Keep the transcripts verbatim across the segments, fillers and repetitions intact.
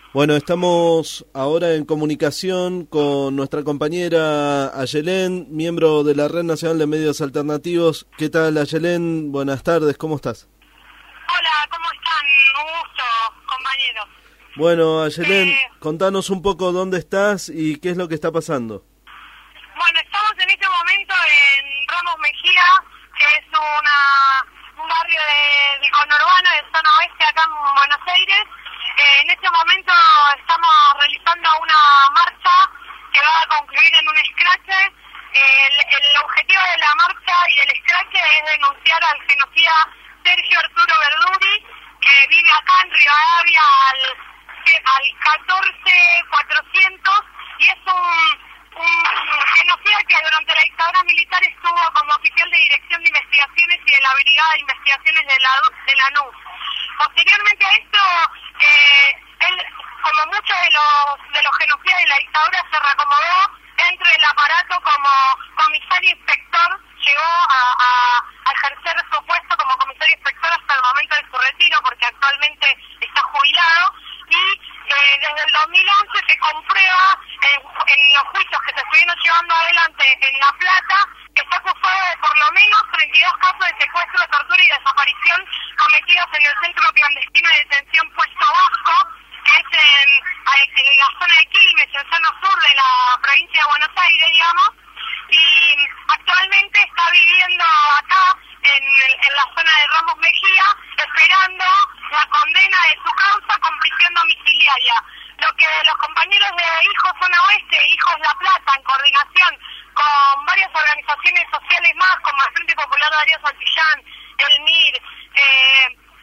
Bueno, estamos ahora en comunicación con nuestra compañera Ayelén, miembro de la Red Nacional de Medios Alternativos. ¿Qué tal, Ayelén? Buenas tardes, ¿cómo estás? Hola, ¿cómo están? Un gusto, compañeros. Bueno, Ayelén, Eh, contanos un poco dónde estás y qué es lo que está pasando. Bueno, estamos en este momento en Ramos Mejía, que es una, un barrio de, de conurbano de zona oeste acá en Buenos Aires. Eh, en este momento estamos realizando una marcha que va a concluir en un escrache. El, el objetivo de la marcha y el escrache es denunciar al genocida Sergio Arturo Verduri, que vive acá en Rivadavia al, al catorce cuatrocientos, y es un, un genocida que durante la dictadura militar estuvo como oficial de Dirección de Investigaciones y de la Brigada de Investigaciones de la, de la N U S. Posteriormente a esto, eh, él, como muchos de los de los genocidas de la dictadura, se reacomodó dentro del aparato como comisario inspector, llegó a, a, a ejercer su puesto como comisario inspector hasta el momento de su retiro, porque actualmente está jubilado, y eh, desde el dos mil once se comprueba en, en los juicios que se estuvieron llevando adelante en La Plata, que está acusado de por lo menos treinta y dos casos de secuestro, tortura y desaparición cometidos en el centro clandestino de detención Puesto Vasco, que es en, en la zona de Quilmes, en zona sur de la provincia de Buenos Aires, digamos, y actualmente está viviendo acá en, en la zona de Ramos Mejía, esperando la condena de su causa con prisión domiciliaria. Lo que los compañeros de Hijos Zona Oeste, Hijos La Plata, en coordinación con varias organizaciones sociales más, como el Frente Popular Darío Santillán, el M I R, eh,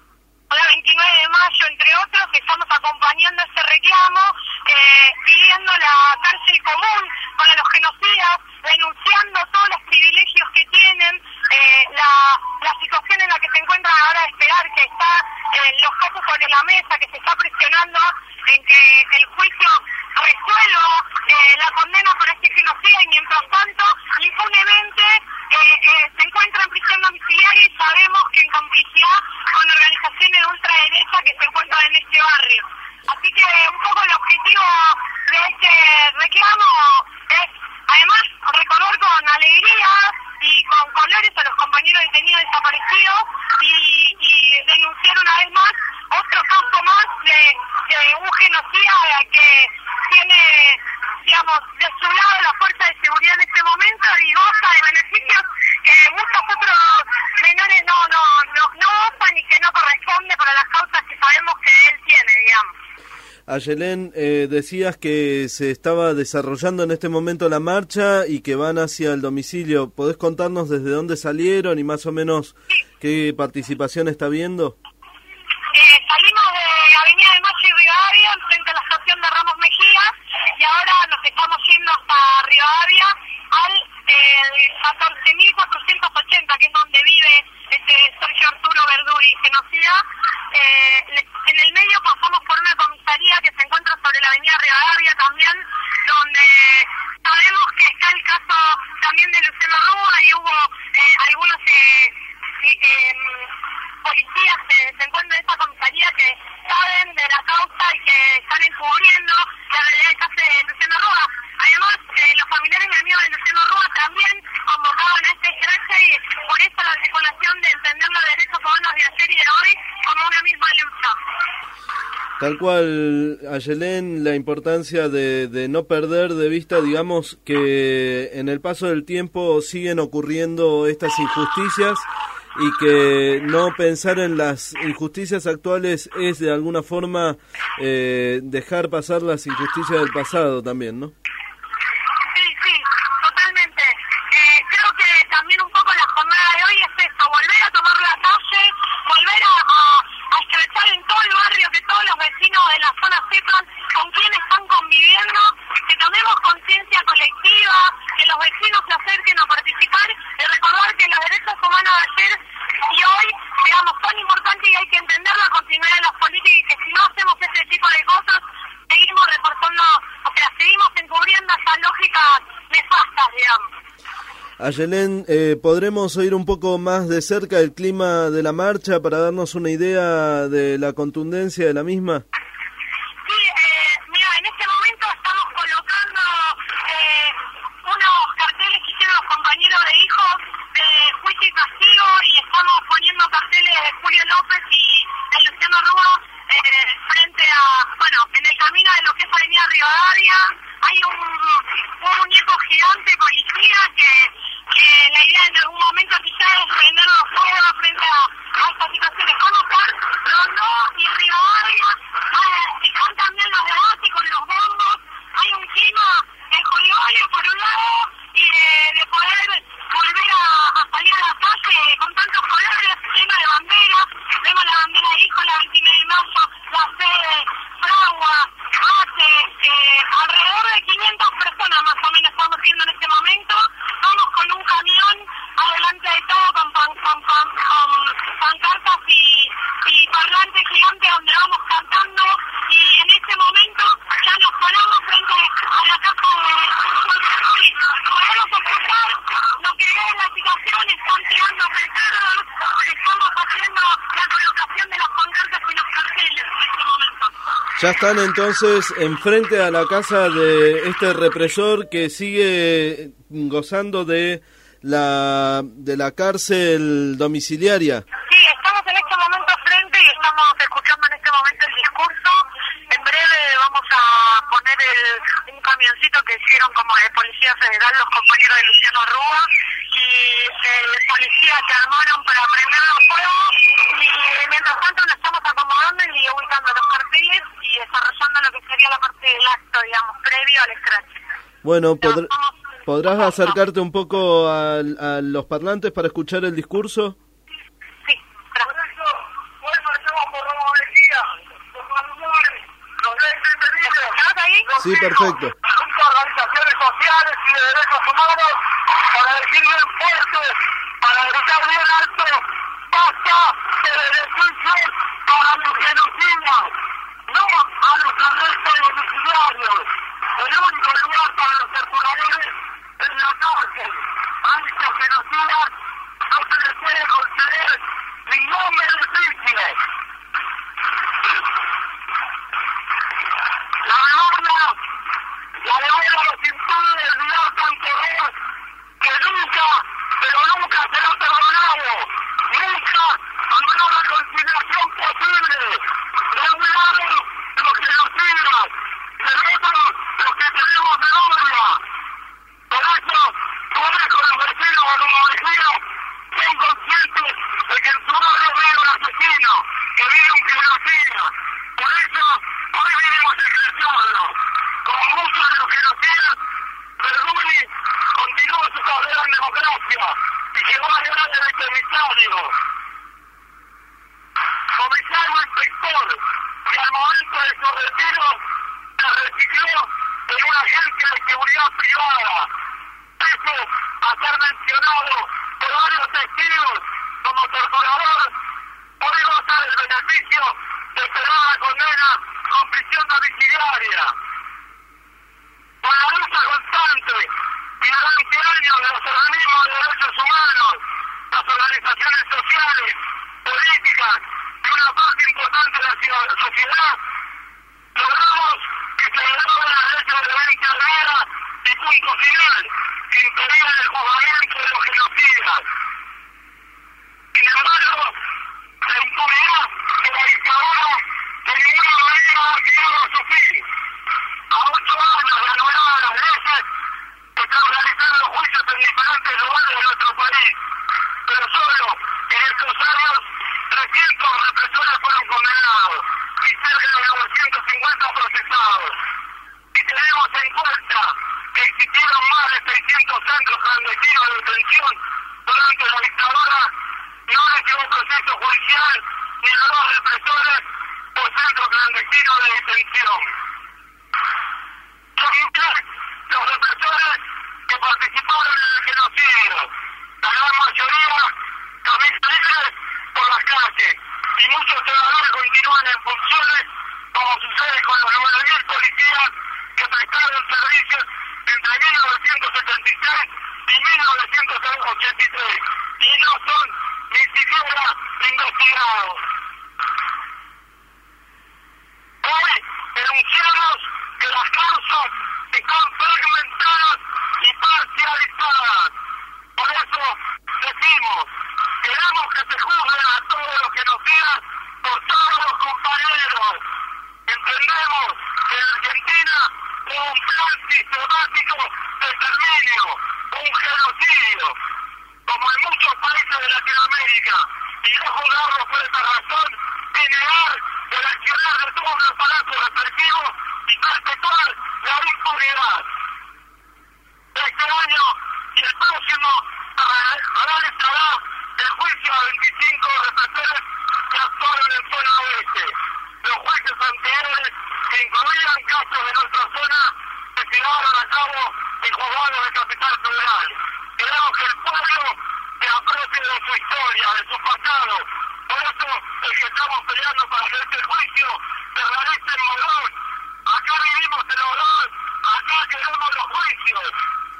la veintinueve de mayo, entre otros, estamos acompañando este reclamo, eh, pidiendo la cárcel común para los genocidas, denunciando todos los privilegios que tienen, eh, la, la situación en la que se encuentran ahora de esperar, que está eh, los casos sobre la mesa, que se está presionando en que el juicio resuelva eh, la condena por este genocida, y mientras tanto, impunemente eh, eh, se encuentra en prisión domiciliaria, y sabemos que en complicidad con organizaciones de ultraderecha que se encuentran en este barrio. Así que un poco el objetivo de este reclamo es, además, recordar con alegría y con colores a los compañeros detenidos desaparecidos, y, y denunciar una vez más otro caso más de, de un genocida que tiene, digamos, de su lado la fuerza de seguridad en este momento y goza de beneficios que muchos otros menores no no no, no gozan y que no corresponde para las causas que sabemos que él tiene, digamos. Ayelén, eh, decías que se estaba desarrollando en este momento la marcha y que van hacia el domicilio. ¿Podés contarnos desde dónde salieron y más o menos Sí. qué participación está viendo? Eh, salimos de Avenida de Mayo y Rivadavia, frente a la estación de Ramos Mejía, y ahora nos estamos yendo hasta Rivadavia al eh, catorce mil cuatrocientos ochenta, que es donde vive este Sergio Arturo Verduri, genocida. Eh, en el medio pasamos por una comisaría que se encuentra sobre la avenida Rivadavia también, donde sabemos que está el caso también de Luciano Rúa, y hubo eh, algunos eh, eh, policías que se encuentran en esta comisaría que saben de la causa y que están encubriendo la realidad del caso de Luciano Rúa. Además, eh, los familiares y amigos de Luciano Rúa también convocaban a este escrache, y por eso la articulación de entender los derechos humanos de ayer y de hoy como una misma lucha. Tal cual, Ayelén, la importancia de, de no perder de vista, digamos, que en el paso del tiempo siguen ocurriendo estas injusticias, y que no pensar en las injusticias actuales es de alguna forma eh, dejar pasar las injusticias del pasado también, ¿no? Sí, sí, totalmente. Eh, creo que también un poco la jornada de hoy es eso, volver a tomar la calle, volver a, a, a estrechar en todo el barrio, que todos los vecinos de la zona sepan con quién están conviviendo, que tomemos conciencia colectiva, que los vecinos se acerquen a participar, y recordar que los derechos humanos de ayer y hoy, digamos, son importantes, y hay que entender la continuidad de las políticas, y que si no hacemos este tipo de cosas, seguimos reforzando, o sea, seguimos encubriendo esas lógicas nefastas, digamos. Ayelén, eh, ¿podremos oír un poco más de cerca el clima de la marcha para darnos una idea de la contundencia de la misma? Sí, eh, Rivadavia hay un, un muñeco gigante policía que, que la idea en algún momento quizás es prenderlo fuego frente a, a estas situaciones como acá, pero no, y en Rivadavia eh, están también los debates con los bombos, hay un clima de jolgorio por un lado y de, de poder volver a, a salir a la calle con tantos colores, clima de banderas, vemos la bandera ahí con la veintinueve de mayo, la sede, Fragua, hace eh, alrededor de quinientas personas más o menos estamos viendo en este momento, vamos con un camión adelante de todo con, pan, con, con, con pancartas y, y parlantes gigantes donde vamos cantando y en este momento ya nos paramos frente a la casa de y podemos escuchar lo que es la situación, están tirando petardos, estamos haciendo la colocación de las pancartas y los carteles en este momento. Ya están entonces enfrente a la casa de este represor que sigue gozando de la de la cárcel domiciliaria. Sí, estamos en este momento frente y estamos escuchando en este momento el discurso. En breve vamos a poner el, un camioncito que hicieron como de Policía Federal los compañeros de Luciano Rúa y el policía que armaron para prender los fuegos y mientras tanto nos estamos acomodando y ubicando los carteles y desarrollando lo que sería la parte del acto, digamos, previo al scratch. Bueno, podr ¿podrás acercarte un poco a, a los parlantes para escuchar el discurso? Sí, gracias. Hoy marchamos por Ramos Mejía, por Malumores, los derechos interiores. ¿Estás ahí? Sí, perfecto. Junto a organizaciones sociales y de derechos humanos para decir bien fuerte, para gritar bien alto, basta de beneficios para los genocidas, no a los arrestos domiciliarios. El único lugar para los torturadores es la cárcel. A estos genocidas no se les puede conceder ningún beneficio. La memoria, la memoria los impide olvidar tanto error que nunca, pero nunca será perdonado. Nunca habrá una conciliación posible. De un lado, los genocidas, del otro, los que tenemos memoria. Por eso, poder con los vecinos o los vecinos son conscientes de que en su barrio vive un asesino, que vive un genocida. Por eso, hoy vinimos a expresarlo. Como muchos de los genocidas, Verduni continuó su carrera en democracia y llegó a llegar de comisario. Comisario inspector, y al momento de su retiro, se recicló en una agencia de seguridad privada. Eso a ser mencionado por varios testigos como torturador, hoy goza del beneficio de esperar la condena con prisión domiciliaria. Con la lucha constante y durante años de los organismos de derechos humanos, las organizaciones sociales, políticas y una parte importante de la sociedad, logramos que se derogue la ley de veinte de vida y punto final, que impedía el juzgamiento de los genocidas. Sin embargo, la impunidad de la dictadura de ninguna manera ha llegado a su fin. A ocho años de anular las leyes, están realizando juicios en diferentes lugares de nuestro país, pero solo en estos años trescientos represores fueron condenados y cerca de novecientos cincuenta procesados. Si tenemos en cuenta que existieron más de seiscientos centros clandestinos de detención durante la dictadura, no les llevó proceso judicial ni a los represores por centros clandestinos de detención. Son los represores que participaron en el genocidio. La gran mayoría caminan libres por las calles y muchos todavía continúan en funciones, como sucede con los nueve mil policías que prestaron servicios entre mil novecientos setenta y seis y mil novecientos ochenta y tres y no son ni siquiera investigados. Hoy denunciamos que las causas están fragmentadas y parcializadas. Por eso decimos, queremos que se juzgue a todos los genocidas por todos los compañeros. Entendemos que en Argentina un plan sistemático de exterminio, un genocidio, como en muchos países de Latinoamérica, y no juzgarlo por esa razón, y negar el accionar de todo un aparato represivo y perpetuar la impunidad. Este año y el próximo realizará el juicio a veinticinco represores que actuaron en zona oeste. Los juicios anteriores, que incluían casos de nuestra zona, se llevaron a cabo en juzgados de Capital Federal. Queremos que el pueblo se apropie de su historia, de su pasado. Por eso es que estamos peleando para que este juicio se realice en Morón. Acá vivimos en Morón, acá queremos los juicios.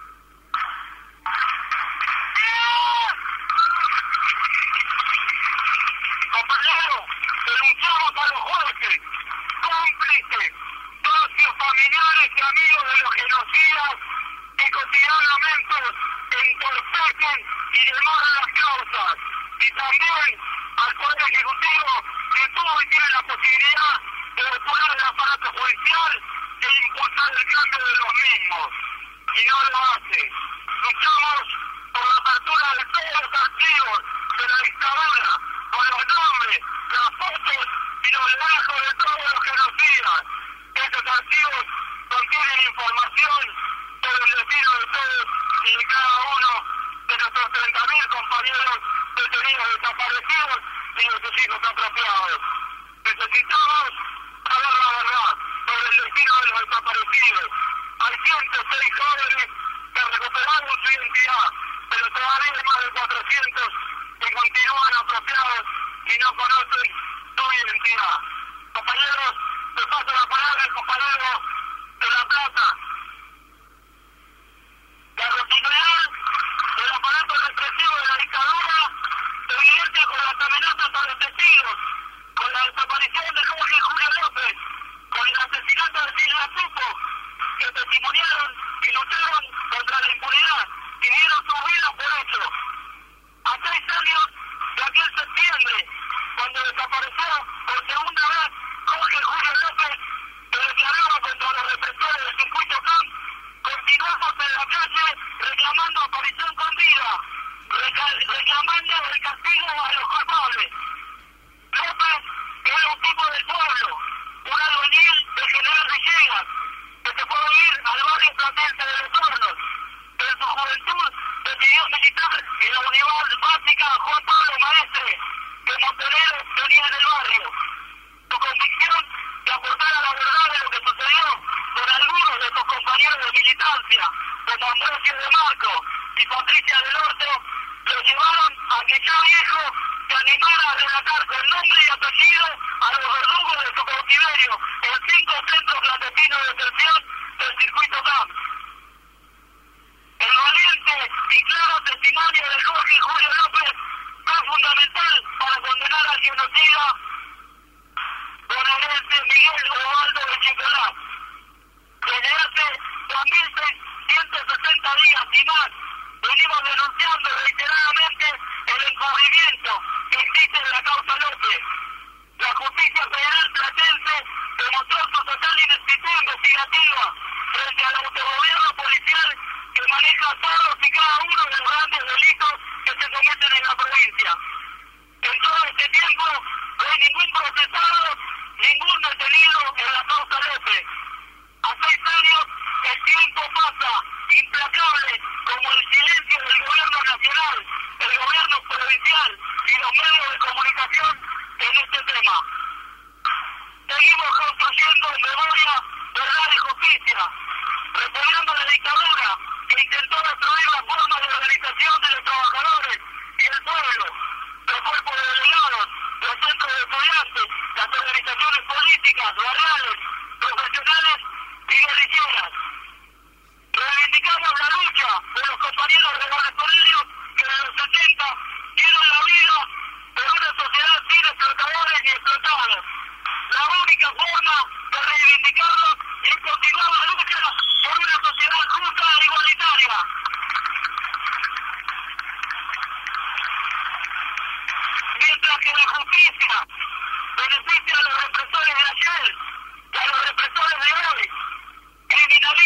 Compañeros, denunciamos a los jueces, cómplices, socios, familiares y amigos de los genocidas que cotidianamente entorpecen y demoran las causas. Y también al Poder Ejecutivo, que tuvo y tiene la posibilidad de depurar el aparato judicial e impulsar el cambio de los mismos. Y no lo hace. Luchamos por la apertura de todos los archivos de la dictadura, con los nombres, las fotos y los relajos de todos los genocidas. Estos archivos contienen información sobre el destino de todos y de cada uno de nuestros treinta mil compañeros detenidos desaparecidos y de sus hijos apropiados. Necesitamos saber la verdad sobre el destino de los desaparecidos. Hay ciento seis jóvenes que recuperaron su identidad, pero todavía hay más de cuatrocientos que continúan apropiados y no conocen su identidad. Compañeros, les paso la palabra al compañero de La Plata. La continuidad del aparato represivo de la dictadura se evidencia con las amenazas a los testigos, con la desaparición de Jorge Julio López, con el asesinato de Silvia Supo, que testimoniaron y lucharon contra la impunidad y dieron su vida por eso. A seis años de aquel septiembre, cuando desapareció por segunda vez Jorge Julio López, que declaraba contra los represores del circuito Camp, continuamos en la calle reclamando aparición con vida, reclamando el castigo a los culpables. López era un tipo del pueblo, un albañil de General Villegas, que se fue a vivir al barrio platense de Los Hornos. En su juventud decidió militar en la unidad básica Juan Pablo Maestre, que Montenegro tenía en el barrio. Su convicción de aportar a la verdad de lo que sucedió con algunos de sus compañeros de militancia, como Ambrosio de Marco y Patricia del Orto, lo llevaron a que ya viejo se animara a relatar con nombre y apellido a los verdugos de su cautiverio en cinco centros clandestinos de detención del circuito Camp. El valiente y claro testimonio de Jorge Julio López fue fundamental para condenar al genocida bonaerense Miguel Ubaldo de Chicolá. Desde hace dos mil seiscientos sesenta días y más, venimos denunciando reiteradamente el encubrimiento que existe en la causa López. La justicia federal platense demostró su total ineptitud investigativa frente al autogobierno policial que maneja todos y cada uno de los grandes delitos que se cometen en la provincia. En todo este tiempo no hay ningún procesado, ningún detenido en la causa López. A seis años el tiempo pasa implacable como el silencio del gobierno nacional, el gobierno provincial y los medios de comunicación en este tema. Seguimos construyendo memoria, verdad y justicia, repudiando la dictadura que intentó destruir la forma de organización de los trabajadores y el pueblo, los cuerpos de delegados, los centros de estudiantes, las organizaciones políticas, barriales, profesionales y guerrilleras. Reivindicamos la lucha de los compañeros revolucionarios que en los setenta dieron la vida por una sociedad sin explotadores ni explotados. La única forma de reivindicarlos es continuar la lucha por una sociedad justa e igualitaria. Mientras que la justicia beneficia a los represores de ayer y a los represores de hoy, criminaliza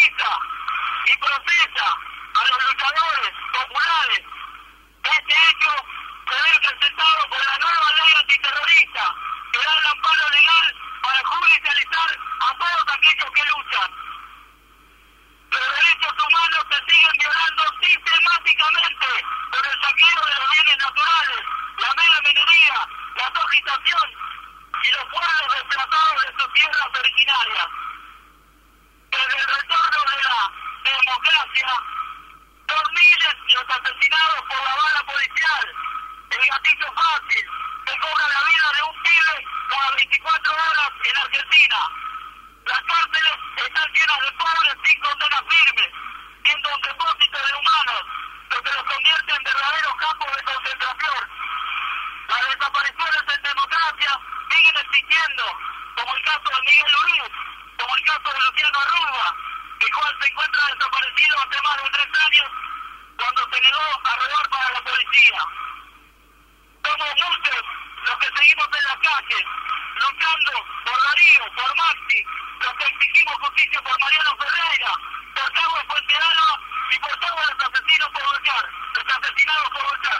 causó agitación y los pueblos desplazados de sus tierras originarias. Desde el retorno de la democracia, son miles los asesinados por la bala policial, el gatillo fácil, que cobra la vida de un pibe cada veinticuatro horas en Argentina. Las cárceles están llenas de pobres sin condena firme, siendo un depósito de humanos, lo que los convierte en verdaderos campos de concentración. Las desapariciones en democracia siguen existiendo, como el caso de Miguel Luis, como el caso de Luciano Arruga, el cual se encuentra desaparecido hace más de tres años cuando se negó a robar para la policía. Somos muchos los que seguimos en las calles, luchando por Darío, por Maxi, los que exigimos justicia por Mariano Ferreira, por Carlos Fuentelano y por todos los asesinos por luchar, los asesinados por luchar.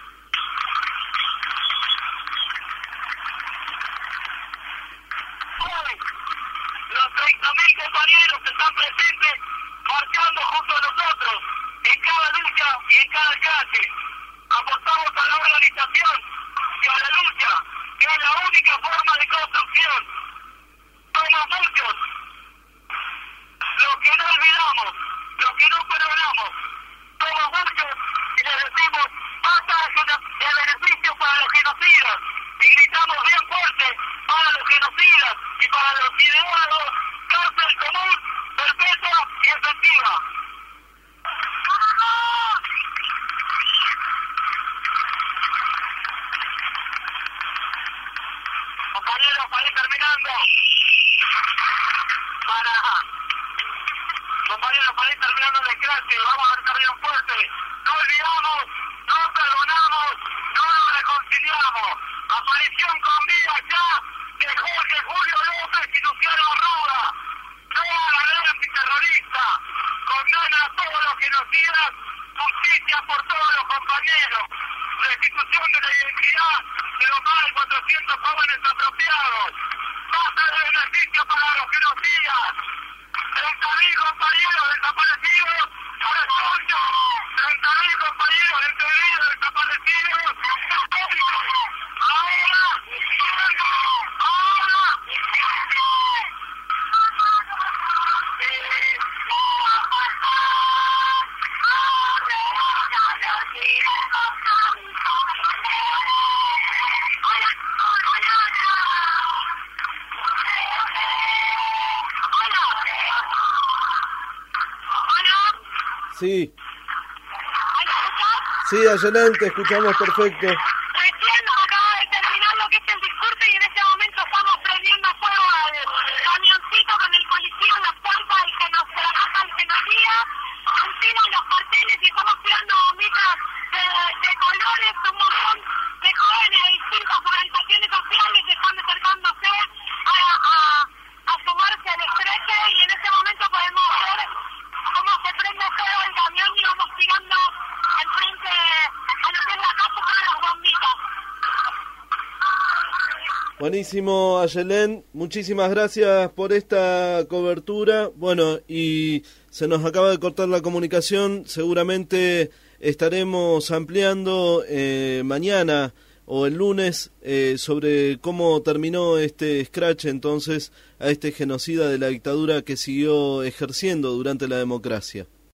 Hoy, los treinta mil compañeros están presentes marchando junto a nosotros, en cada lucha y en cada calle. Apostamos a la organización y a la lucha, que es la única forma de construcción. Somos muchos los que no olvidamos, los que no perdonamos. Somos muchos y les decimos basta de beneficios para los genocidas y gritamos bien fuerte para los genocidas y para los ideólogos, cárcel común, perpetua y efectiva. Compañeros, para ir terminando, para, compañeros, para ir terminando de clase, vamos a estar bien fuerte. No olvidamos, no perdonamos, no nos reconciliamos. Aparición con vida ya de Jorge Julio López y Luciano Arruga. No a la ley antiterrorista. Condena a todos los genocidas, justicia por todos los compañeros. Restitución de la identidad de los más de cuatrocientos jóvenes apropiados. Basta de beneficio para los genocidas. treinta mil compañeros desaparecidos por escucho. treinta mil compañeros detenidos desaparecidos. Ahora, ahora. Sí. Sí, Ayelén, te escuchamos perfecto. Recién acaba de terminar lo que es el discurso y en este momento estamos prendiendo fuego al camioncito con el policía en la puerta del genocida, el genocida, encima de los carteles y estamos tirando bombitas de, de colores, un montón de jóvenes de distintas organizaciones sociales que están acercándose a, a, a sumarse al estreche y en este momento podemos ver cómo se prende fuego el camión y vamos tirando enfrente a lo que es la casa con las bombitas. Buenísimo, Ayelén, muchísimas gracias por esta cobertura. Bueno, y se nos acaba de cortar la comunicación, seguramente estaremos ampliando eh, mañana o el lunes eh, sobre cómo terminó este escrache entonces a este genocida de la dictadura que siguió ejerciendo durante la democracia.